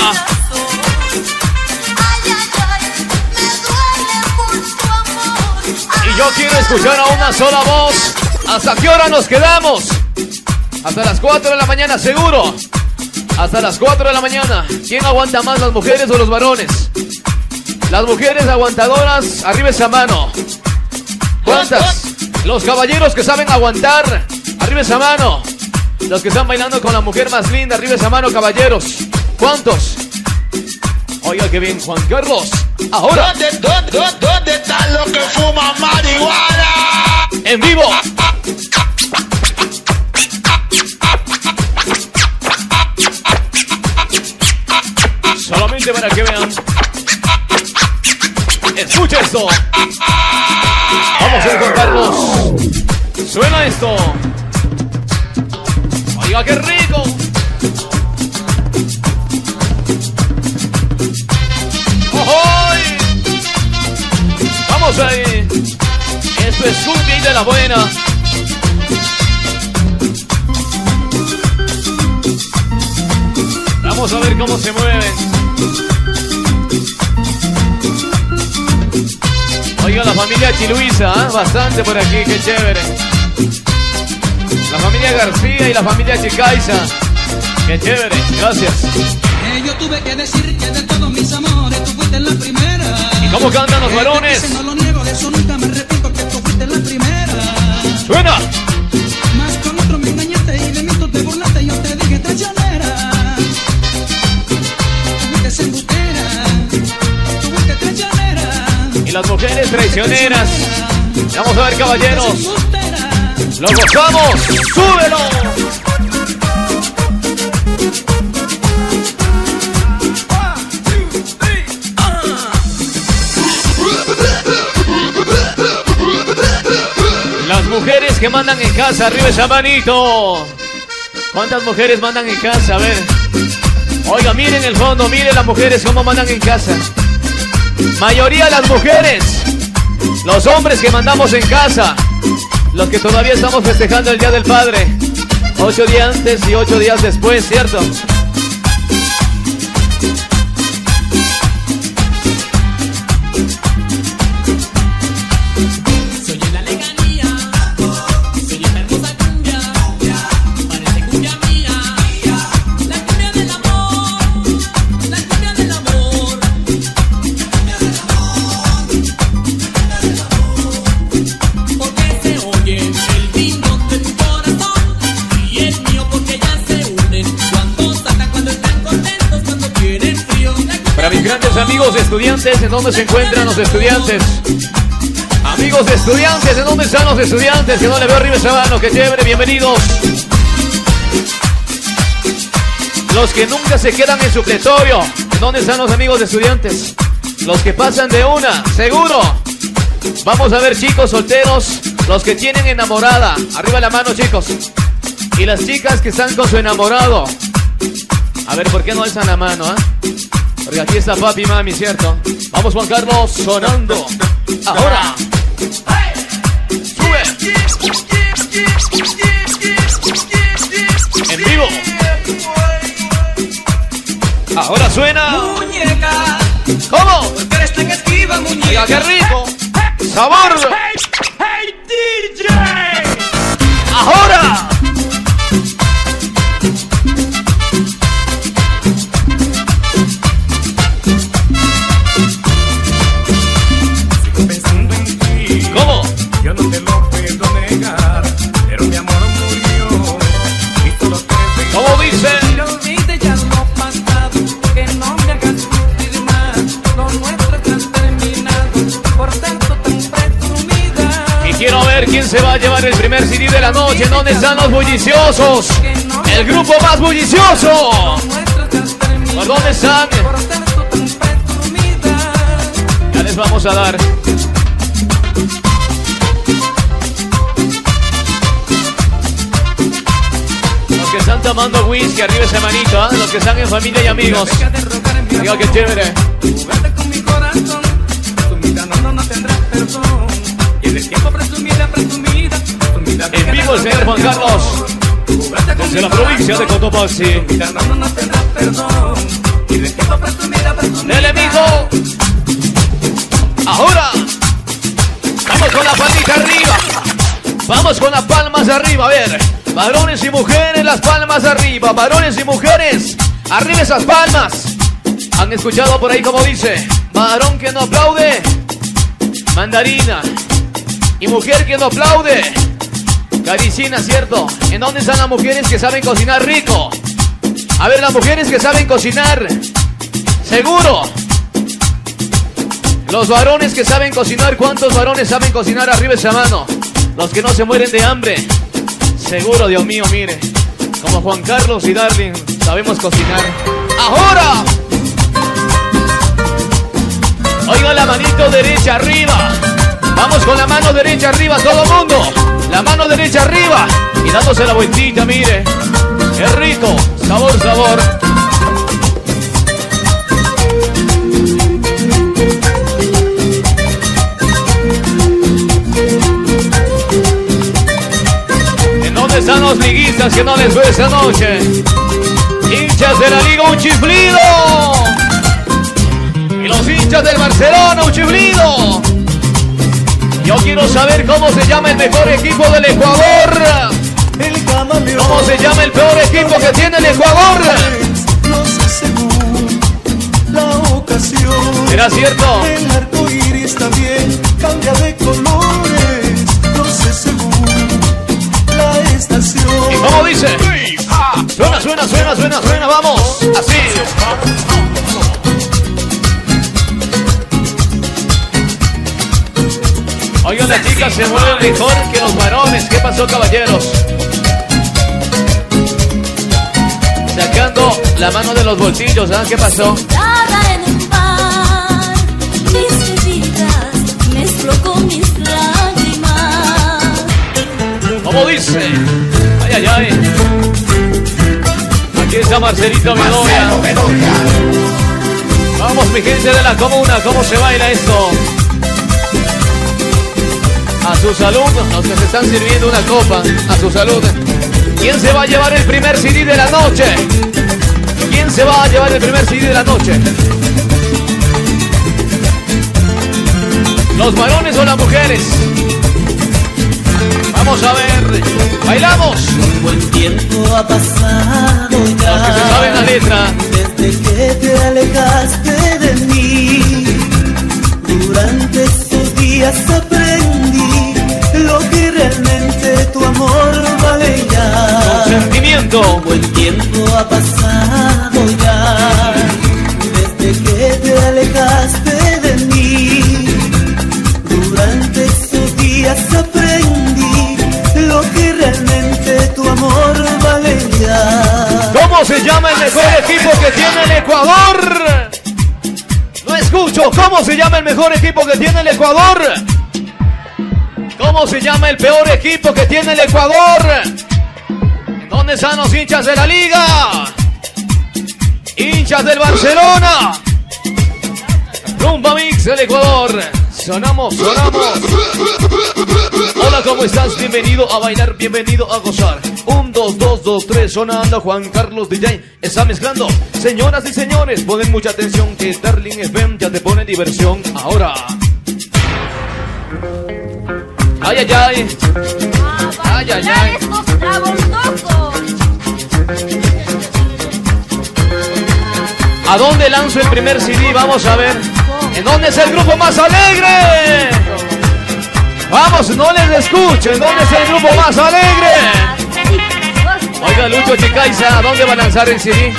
Ay, ay, ay. Me duele por tu amor. Y yo quiero escuchar a una sola voz. ¿Hasta qué hora nos quedamos? Hasta las cuatro de la mañana, seguro. Hasta las cuatro de la mañana. ¿Quién aguanta más, las mujeres o los varones? Las mujeres aguantadoras, arriba esa mano. ¿Cuántas? Los caballeros que saben aguantar, arriba esa mano. Los que están bailando con la mujer más linda, arriba esa mano, caballeros. ¿Cuántos? Oiga, qué bien, Juan Carlos. Ahora. ¿Dónde, dónde, dónde, dónde están los que fuman marihuana? En vivo. Solamente para que vean. Escucha esto. Vamos a ver con Carlos. Suena esto. Oiga, qué rico. ¡Ojoy! Vamos ahí. Esto es cumbia y de la buena. Vamos a ver cómo se mueven. Oiga, la familia Chiluisa, ¿eh? Bastante por aquí, qué chévere. La familia García y la familia Chicaiza. Qué chévere, gracias. Eh, yo tuve que decir que de todos mis amores tú fuiste la primera. ¿Y cómo cantan los varones? Eh, no lo niego, de eso nunca me arrepiento, que tú fuiste la primera. ¡Suena! Más con otro me engañaste y de mí tú te burlaste, yo te dije traicionera. Tú fuiste embustera, tú fuiste traicionera. Y las mujeres traicioneras. Vamos a ver, caballeros. ¡Lo gozamos! ¡Súbelo! Las mujeres que mandan en casa, arriba esa manito. ¿Cuántas mujeres mandan en casa? A ver. Oiga, miren el fondo, miren las mujeres cómo mandan en casa. Mayoría las mujeres. Los hombres que mandamos en casa. Los que todavía estamos festejando el Día del Padre. Ocho días antes y ocho días después, ¿cierto? Soy en la lejanía, soy en la hermosa cumbia, parece cumbia mía, la cumbia del amor, la cumbia del amor, la cumbia del amor, del amor, porque se oye el ritmo de tu corazón y el mío porque ya se unen cuando saltan, cuando están contentos, cuando tienen frío. Para mis grandes amigos estudiantes, ¿en dónde se encuentran los estudiantes? Amigos de estudiantes, ¿en dónde están los estudiantes? Que no le veo arriba esa mano, qué chévere, bienvenidos. Los que nunca se quedan en supletorio, ¿en dónde están los amigos de estudiantes? Los que pasan de una, seguro. Vamos a ver, chicos solteros, los que tienen enamorada, arriba la mano, chicos. Y las chicas que están con su enamorado. A ver, ¿por qué no alzan la mano, eh? Porque aquí está papi y mami, ¿cierto? Vamos, Juan Carlos, sonando. Ahora. Sube. En vivo. Ahora suena. Muñeca, ¿Cómo? porque eres tan esquiva, muñeca. Oiga, qué rico. Sabor. Hey, D J. Ahora. ¿Cómo? Yo no te lo puedo negar, pero mi amor murió. Y tú lo crees. ¿Cómo dice? No olvides ya lo pasado, que no me hagas sufrir más. Lo nuestro está terminado, por tanto tan presumida. Y quiero ver quién se va a llevar el primer C D de la noche. ¿En dónde están los bulliciosos? El grupo más bullicioso. ¿Por dónde están? Ya les vamos a dar. Los que están tomando whisky, arriba esa manito, ¿eh? Los que están en familia y amigos. Diga que chévere. Jugaste con mi corazón, presumida, no, no, no tendrás perdón. Y en el tiempo presumida, presumida, presumida. En vivo el señor Juan Carlos, desde la provincia de Cotopaxi. No, no, no tendrás perdón. Y en el tiempo presumida, presumida. ¡Dele, mijo! Ahora. Vamos con la palmita arriba. Vamos con las palmas arriba, a ver. Varones y mujeres, las palmas arriba. Varones y mujeres, arriba esas palmas. ¿Han escuchado por ahí cómo dice? Varón que no aplaude, mandarina. Y mujer que no aplaude, caricina, ¿cierto? ¿En dónde están las mujeres que saben cocinar rico? A ver, las mujeres que saben cocinar, seguro. Los varones que saben cocinar, ¿cuántos varones saben cocinar? Arriba esa mano. Los que no se mueren de hambre. Seguro, Dios mío, mire. Como Juan Carlos y Darling, sabemos cocinar. ¡Ahora! Oiga la manito derecha arriba. Vamos con la mano derecha arriba, todo el mundo. La mano derecha arriba. Y dándose la vueltita, mire. ¡Qué rico! Sabor, sabor. ¿En dónde están los liguistas que no les fue esa noche? Hinchas de la liga, un chiflido. Y los hinchas del Barcelona, un chiflido. Yo quiero saber cómo se llama el mejor equipo del Ecuador. ¿Cómo se llama el peor equipo que tiene el Ecuador? No sé según la ocasión. ¿Será cierto? El arco iris también cambia de colores. No sé según la estación. ¿Y cómo dice? Suena, suena, suena, suena, suena, vamos. Así. Oigan, las chicas se mueven mejor que los varones. ¿Qué pasó, caballeros? Sacando la mano de los bolsillos, ¿ah? ¿Qué pasó? Sentada en un bar, mis bebidas mezclo con mis lágrimas. ¿Cómo dice? Ay, ay, ay. Aquí está Marcelito Bedoya. Vamos, mi gente de la comuna, ¿cómo se baila esto? A su salud, los que se están sirviendo una copa, a su salud. ¿Quién se va a llevar el primer C D de la noche? ¿Quién se va a llevar el primer C D de la noche? ¿Los varones o las mujeres? Vamos a ver, bailamos. Un buen tiempo ha pasado ya. Los que se saben la letra. Desde que te alejaste de mí. Durante estos días aprendí lo que realmente tu amor vale ya. Con sentimiento. Un buen tiempo ha pasado ya. Desde que te alejaste de mí. Durante estos días aprendí lo que realmente tu amor vale ya. ¿Cómo se llama el mejor equipo que tiene el Ecuador? No escucho. ¿Cómo se llama el mejor equipo que tiene el Ecuador? ¿Cómo se llama el peor equipo que tiene el Ecuador? ¿Dónde están los hinchas de la liga? Hinchas del Barcelona. Rumba Mix del Ecuador. Sonamos, sonamos. Hola, ¿cómo estás? Bienvenido a bailar, bienvenido a gozar. Un, dos, dos, dos, tres, sonando. Juan Carlos D J está mezclando. Señoras y señores, ponen mucha atención que Darling F M ya te pone diversión ahora. Ay, ay, ay. Ay, ay, ay. ¿A dónde lanzo el primer C D? Vamos a ver. ¿En dónde es el grupo más alegre? Vamos, no les escucho. ¿En dónde es el grupo más alegre? Oiga, Lucho Chicaiza, ¿a dónde va a lanzar el C D?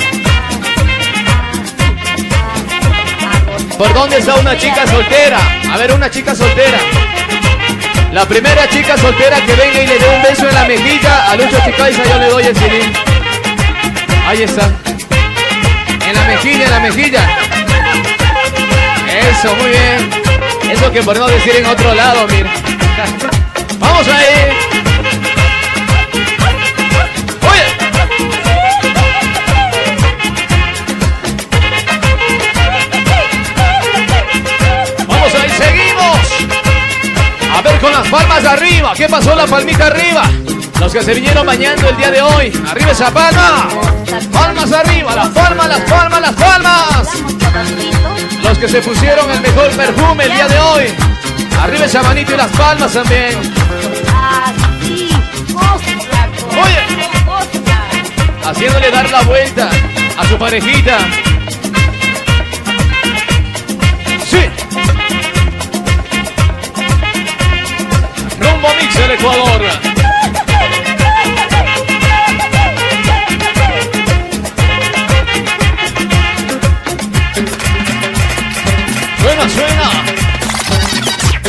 ¿Por dónde está una chica soltera? A ver, una chica soltera. La primera chica soltera que venga y le dé un beso en la mejilla a Lucho Chicaiza, yo le doy el C D. Ahí está. En la mejilla, en la mejilla. Eso, muy bien. Eso que por no decir en otro lado, mira. Vamos ahí. Oye. Vamos ahí, seguimos. A ver con las palmas arriba. ¿Qué pasó la palmita arriba? Los que se vinieron bañando el día de hoy. Arriba esa palma. Palmas arriba, las palmas, las palmas, las palmas. Los que se pusieron el mejor perfume el día de hoy. Arriba esa manito y las palmas también. Oye. Haciéndole dar la vuelta a su parejita. Sí. Rumbo Mix del Ecuador. Suena, suena.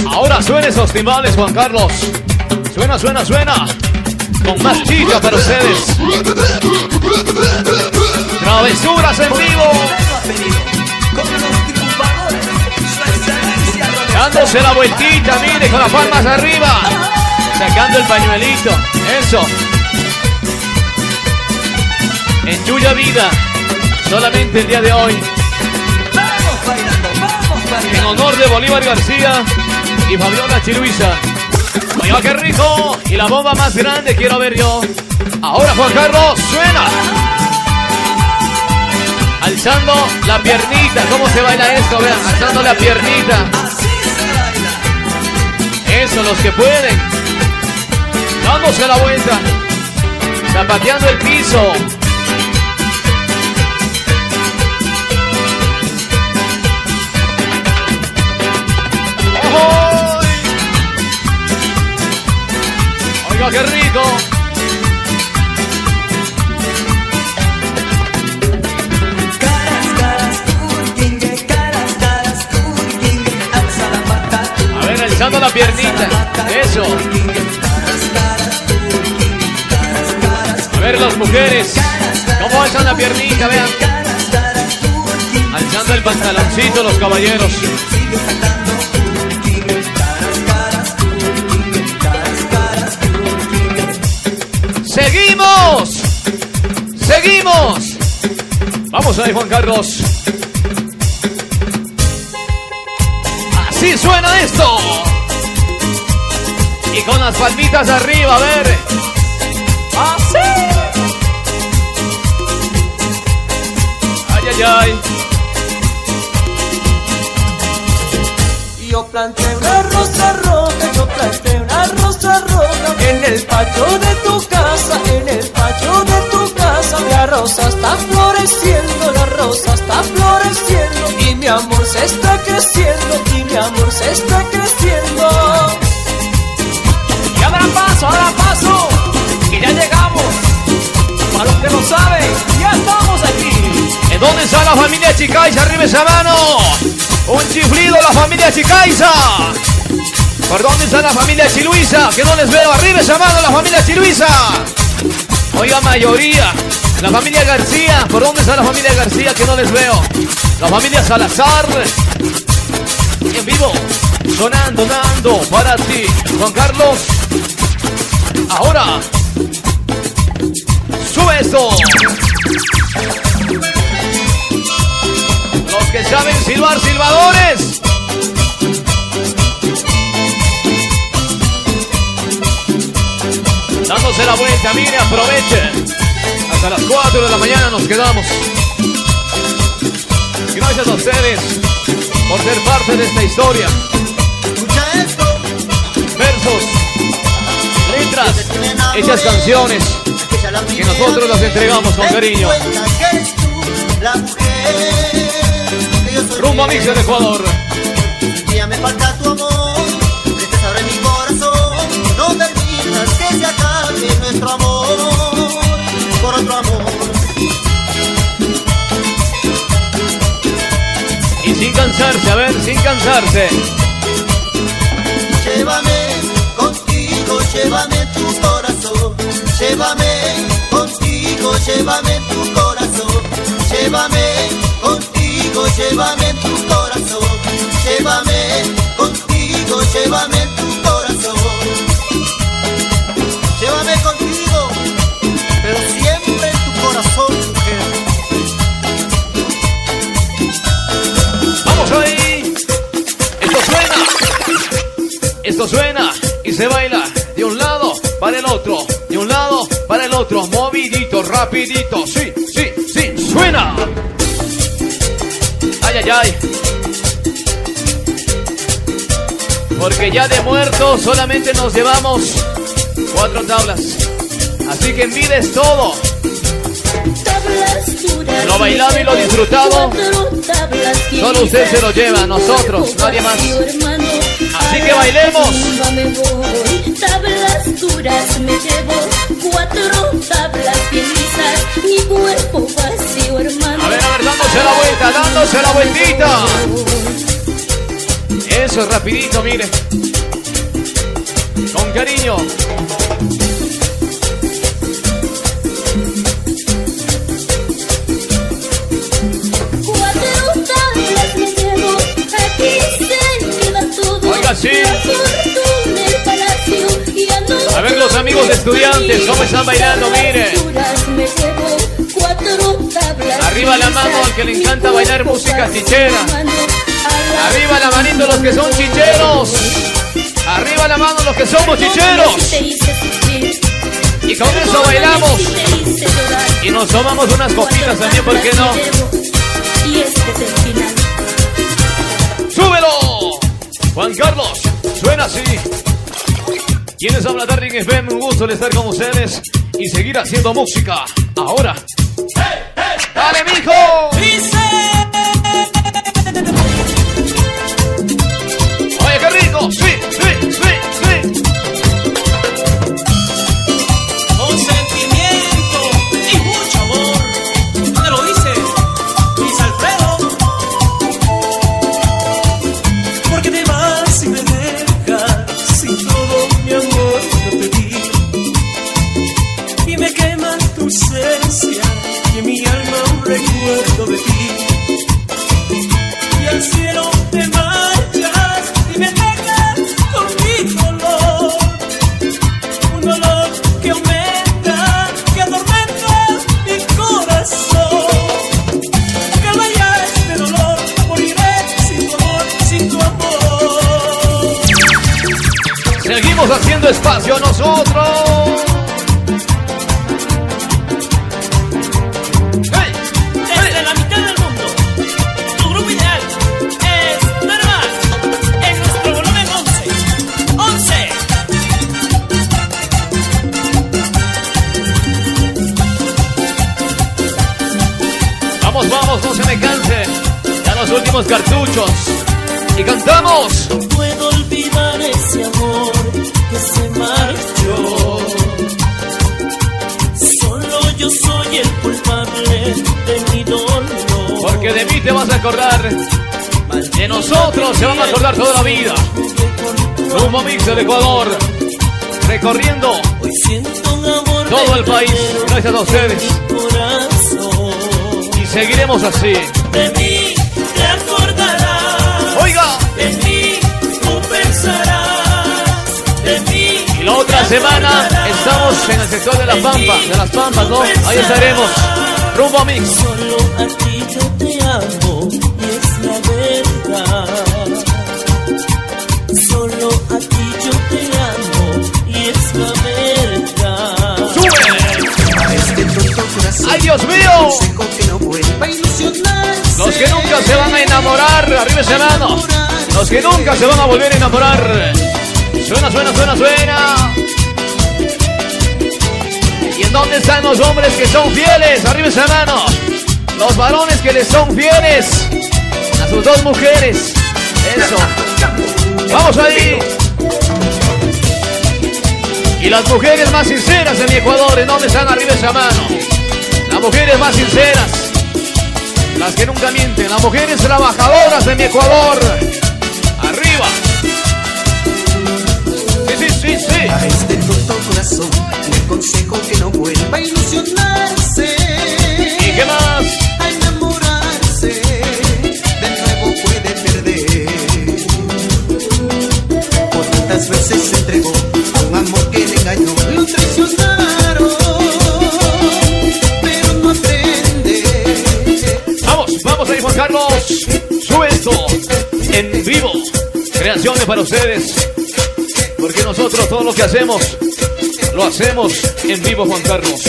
Ahora suena esos timbales, Juan Carlos. Suena, suena, suena. Con más chica para ustedes. Travesuras en vivo. Dándose la vueltita, mire, con las palmas arriba. Sacando el pañuelito. Eso. En Yuya Vida. Solamente el día de hoy. En honor de Bolívar García y Fabiola Chiluisa. Oiga, qué rico. Y la bomba más grande quiero ver yo. Ahora, Juan Carlos, suena. Alzando la piernita. ¿Cómo se baila esto? Vean, alzando la piernita. Eso, los que pueden. Dándose la vuelta. Zapateando el piso. ¡Oh! Oiga, qué rico. A ver, alzando la piernita. Eso. A ver, las mujeres. ¿Cómo alzan la piernita? Vean. Alzando el pantaloncito los caballeros. ¡Seguimos! ¡Seguimos! Vamos ahí, Juan Carlos. Así suena esto. Y con las palmitas arriba, a ver. ¡Así! ¡Ay, ay, ay! Yo planté una rosa roja, yo planté una rosa roja en el patio de tu casa, en el patio de tu casa. La rosa está floreciendo, la rosa está floreciendo y mi amor se está creciendo, y mi amor se está creciendo. Y abra paso, abra paso, que ya llegamos. Para los que no saben, ya estamos aquí. ¿En dónde está la familia Chicaiza? Arriba esa mano. Un chiflido, la familia Chicaiza. ¿Por dónde está la familia Chiluisa? Que no les veo. Arriba esa mano, la familia Chiluisa. Oiga, mayoría. La familia García. ¿Por dónde está la familia García? Que no les veo. La familia Salazar. En vivo. Sonando, dando para ti, Juan Carlos. Ahora. Sube esto. Los que saben silbar, silbadores. Dándose la vuelta, mire, aproveche. Hasta las cuatro de la mañana nos quedamos. Gracias a ustedes por ser parte de esta historia. Escucha esto. Versos, letras, hechas canciones que nosotros las entregamos con cariño. La mujer que yo soy. Rumbo a Mix del Ecuador. Un día me falta tu amor, prestes ahora en mi corazón. No permitas que se acabe nuestro amor por otro amor. Y sin cansarse, a ver, sin cansarse. Llévame contigo, llévame en tu corazón. Llévame contigo, llévame en tu corazón. Llévame contigo, llévame en tu corazón. Llévame contigo, llévame en tu corazón. Llévame contigo, pero siempre en tu corazón, mujer. Vamos ahí. Esto suena. Esto suena y se baila de un lado para el otro, de un lado para el otro, movidito, rapidito. Sí, sí, sí, suena. Ay, ay, ay. Porque ya de muertos solamente nos llevamos cuatro tablas. Así que en vida es todo. Lo bailado y lo disfrutado, solo usted se lo lleva, nosotros, nadie más. Así que bailemos. Tablas duras me llevo, cuatro tablas bien lisas, mi cuerpo vacío, hermano. A ver, a ver, dándose la vuelta, dándose la vueltita. Eso, rapidito, mire. Con cariño. Cuatro tablas me llevo, aquí se queda todo. Oiga, sí. La fortuna, el palacio, y a no A ver los amigos de estudiantes, cómo están bailando, mire. me llevo cuatro tablas. Arriba la mano al que le encanta bailar música chichera. Arriba la manito los que son chicheros. Arriba la mano los que somos chicheros. Y con eso bailamos. Y nos tomamos unas copitas también, ¿por qué no? Y este es el final. ¡Súbelo! Juan Carlos, suena así. Quienes habla Darling F M, un gusto de estar con ustedes y seguir haciendo música. Ahora. ¡Dale, mijo! Oye, qué rico. Sí, sí, sí, sí. Con sentimiento y mucho amor. ¿Dónde lo dice? Luis Alfredo. Porque te vas y me dejas sin todo mi amor yo te di. Y me quemas tu ausencia y en mi alma un recuerdo de ti. Y al cielo te marchas y me dejas con mi dolor. Un dolor que aumenta, que atormenta mi corazón. Calma ya este dolor, moriré sin tu amor, sin tu amor. Seguimos haciendo espacio nosotros. Desde la mitad del mundo, tu grupo ideal es nada más en nuestro volumen once. once. Vamos, vamos, no se me canse. Ya los últimos cartuchos. Y cantamos. No puedo olvidar ese amor que se marchó. Solo yo soy el culpable de mi dolor. Porque de mí te vas a acordar. De nosotros se van a acordar toda la vida. Rumbo Mix del Ecuador. Recorriendo Hoy siento un amor todo el país. Gracias a ustedes. corazón. Y seguiremos así. De mí te acordarás. Oiga. De mí tú pensarás. De mí. Y la otra semana estamos en el sector de la Pampa, de las Pampas, ¿no? Ahí estaremos. Rumbo Mix. Solo a ti yo te amo y es la verdad. Solo a ti yo te amo y es la verdad. ¡Sube! A este tonto corazón, ¡Ay, Dios mío! aconsejo que no vuelva a ilusionarse. Los que nunca se van a enamorar, arriba ese mano. Los que nunca se van a volver a enamorar. Suena, suena, suena, suena. ¿Y en dónde están los hombres que son fieles? Arriba esa mano. Los varones que les son fieles a sus dos mujeres. Eso. Vamos ahí. Y las mujeres más sinceras de mi Ecuador, ¿en dónde están? Arriba esa mano. Las mujeres más sinceras. Las que nunca mienten. Las mujeres trabajadoras de mi Ecuador. Arriba. Sí, sí, sí, sí. A este tonto corazón le aconsejo que no vuelva a ilusionarse. ¿Y qué más? A enamorarse, de nuevo puede perder. Por tantas veces se entregó a un amor que le engañó. Lo traicionaron, pero no aprende. Vamos, vamos ahí, Juan Carlos. Sube esto en vivo. Creaciones para ustedes. Porque nosotros todo lo que hacemos, lo hacemos en vivo, Juan Carlos.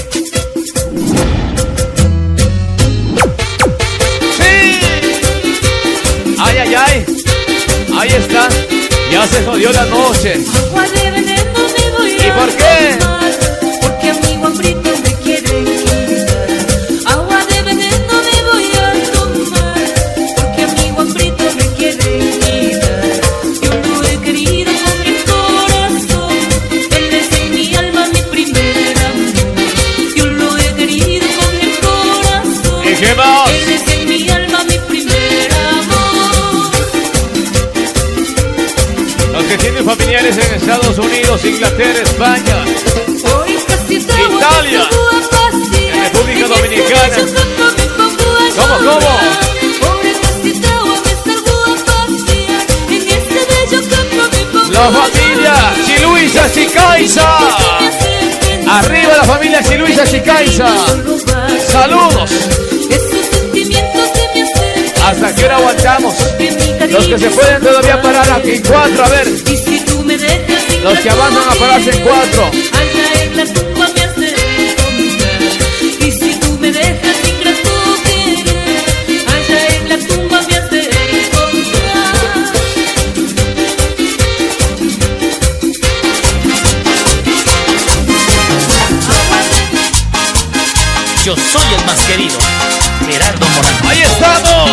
¡Sí! ¡Ay, ay, ay! Ahí está. Ya se jodió la noche. Agua de veneno me voy ¿Y a por qué? tomar, porque a mi guambrito me quieren quitar. Agua de veneno me voy a tomar, porque a mi guambrito me quieren quitar. Yo lo he querido con mi corazón, él es en mi alma mi primer amor. Yo lo he querido con mi corazón, ¿Y qué más? él es en mi alma mi primer amor. que tienen familiares en Estados Unidos, Inglaterra, España, Italia, en República Dominicana. ¿Cómo, cómo? La familia Chiluisa Chicaiza. Arriba la familia Chiluisa Chicaiza. Saludos. ¿Hasta qué hora aguantamos? Los que se pueden todavía parar aquí en cuatro, a ver. Los que avanzan a pararse en cuatro. Y si tú me dejas sin grato querer, allá en la tumba me has de encontrar. Yo soy el más querido, Gerardo Morán. ¡Ahí estamos!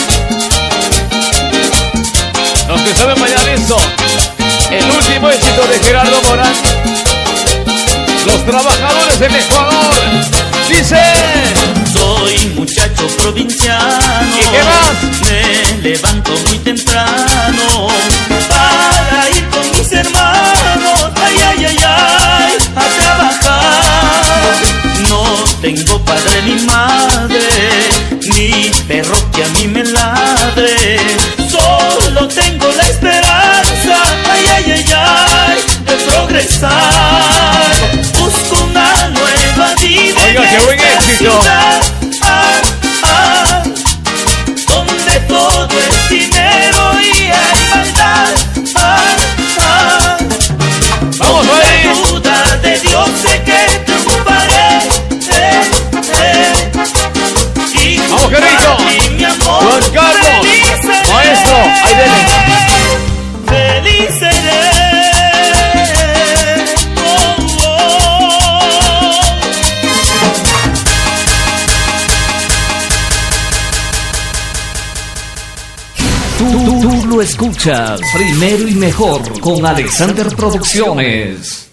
Los que saben bailar eso, el último éxito de Gerardo Morán. Los trabajadores del Ecuador. Dice: soy muchacho provinciano. ¿Y qué más? Me levanto muy temprano para ir con mis hermanos, ay, ay, ay, ay, a trabajar. No tengo padre ni madre, ni perro que a mí me ladre. Solo tengo la esperanza, ay, ay, ay, ay, de progresar. Busco una nueva vida. Oiga, qué buen éxito. Ciudad, ah, ah, donde todo es dinero y hay maldad. Ah, ah, vamos a ver. Con la ayuda de Dios sé que triunfaré. Eh, eh, y vamos, qué rico. mi amor, Juan Carlos, maestro, ahí dele. Feliz seré. Oh, oh. Tú, tú, tú lo escuchas primero y mejor con Alexander Producciones.